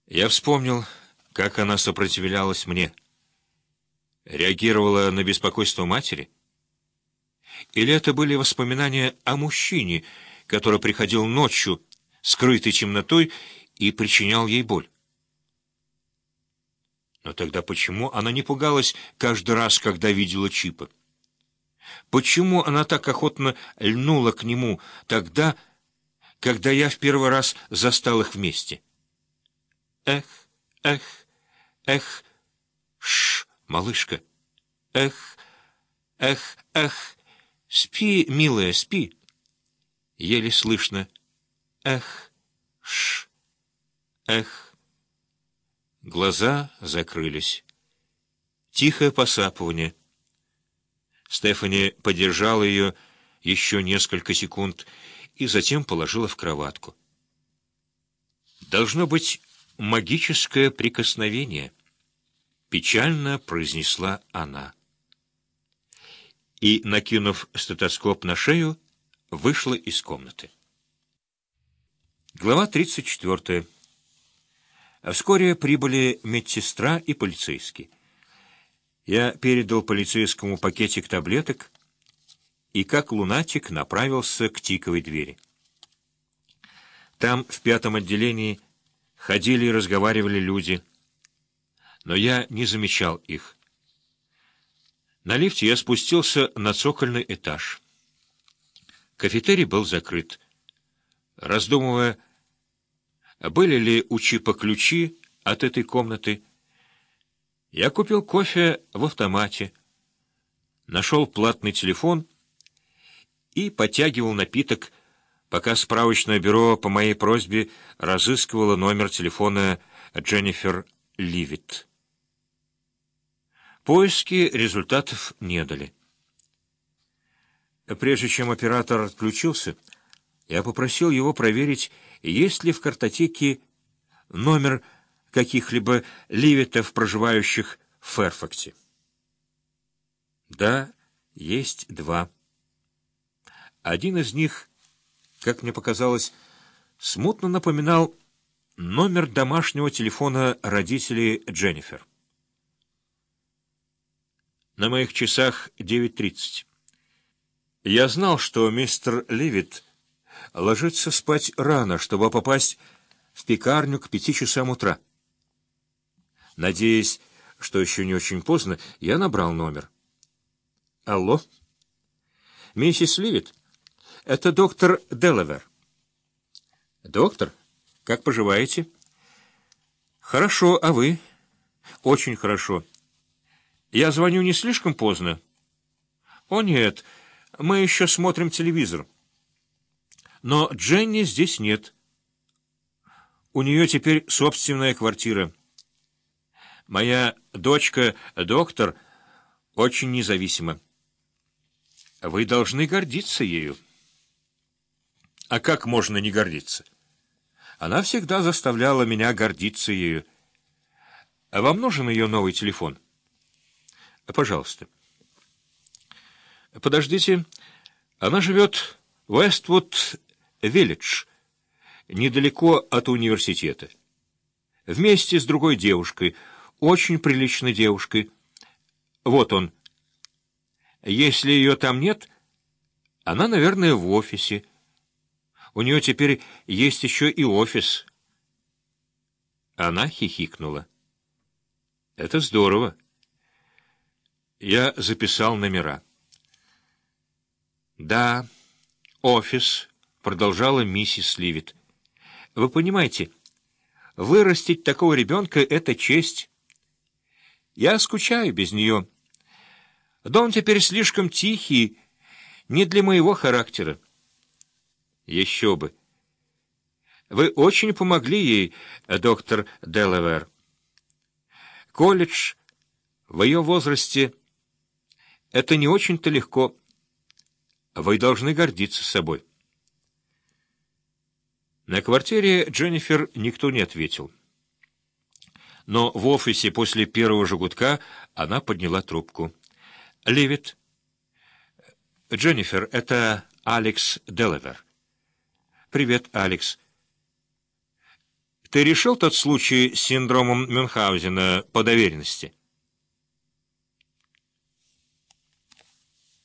Я вспомнил, как она сопротивлялась мне. Реагировала на беспокойство матери? Или это были воспоминания о мужчине, который приходил ночью, скрытой темнотой, и причинял ей боль? Но тогда почему она не пугалась каждый раз, когда видела Чипа? Почему она так охотно льнула к нему тогда, когда я в первый раз застал их вместе? Эх, эх, эх, малышка, эх, эх, эх, спи, милая, спи. Еле слышно. Эх, эх. Глаза закрылись. Тихое посапывание. Стефани подержала ее еще несколько секунд и затем положила в кроватку. Должно быть магическое прикосновение, печально произнесла она. И, накинув стетоскоп на шею, вышла из комнаты. Глава 34. Вскоре прибыли медсестра и полицейский. Я передал полицейскому пакетик таблеток и, как лунатик, направился к тиковой двери. Там, в 5-м отделении, ходили и разговаривали люди, но я не замечал их. На лифте я спустился на цокольный этаж. Кафетерий был закрыт. Раздумывая, были ли у Чипа ключи от этой комнаты, я купил кофе в автомате, нашел платный телефон и подтягивал напиток, пока справочное бюро по моей просьбе разыскивало номер телефона Дженнифер Ливит. Поиски результатов не дали. Прежде чем оператор отключился, я попросил его проверить, есть ли в картотеке номер каких-либо Ливитов, проживающих в Фэрфаксе. Да, есть 2. Один из них, как мне показалось, смутно напоминал номер домашнего телефона родителей Дженнифер. На моих часах 9:30. Я знал, что мистер Ливит ложится спать рано, чтобы попасть в пекарню к 5 часам утра. Надеясь, что еще не очень поздно, я набрал номер. Алло? Миссис Ливит? Это доктор Делавер. Доктор, как поживаете? Хорошо, а вы? Очень хорошо. Я звоню не слишком поздно? О нет, мы еще смотрим телевизор. Но Дженни здесь нет. У нее теперь собственная квартира. Моя дочка, доктор, очень независима. Вы должны гордиться ею. А как можно не гордиться? Она всегда заставляла меня гордиться ею. А вам нужен ее новый телефон? Пожалуйста. Подождите. Она живет в Вествуд-Виллидж, недалеко от университета. Вместе с другой девушкой, очень приличной девушкой. Вот он. Если ее там нет, она, наверное, в офисе. У нее теперь есть еще и офис. Она хихикнула. Это здорово. Я записал номера. Да, офис, продолжала миссис Ливит. Вы понимаете, вырастить такого ребенка — это честь. Я скучаю без нее. Дом теперь слишком тихий, не для моего характера. Еще бы. Вы очень помогли ей, доктор Делавер. Колледж в ее возрасте — это не очень-то легко. Вы должны гордиться собой. На квартире Дженнифер никто не ответил. Но в офисе после первого же гудка она подняла трубку. «Ливит». «Дженнифер, это Алекс Делавер». «Привет, Алекс. Ты решил тот случай с синдромом Мюнхгаузена по доверенности?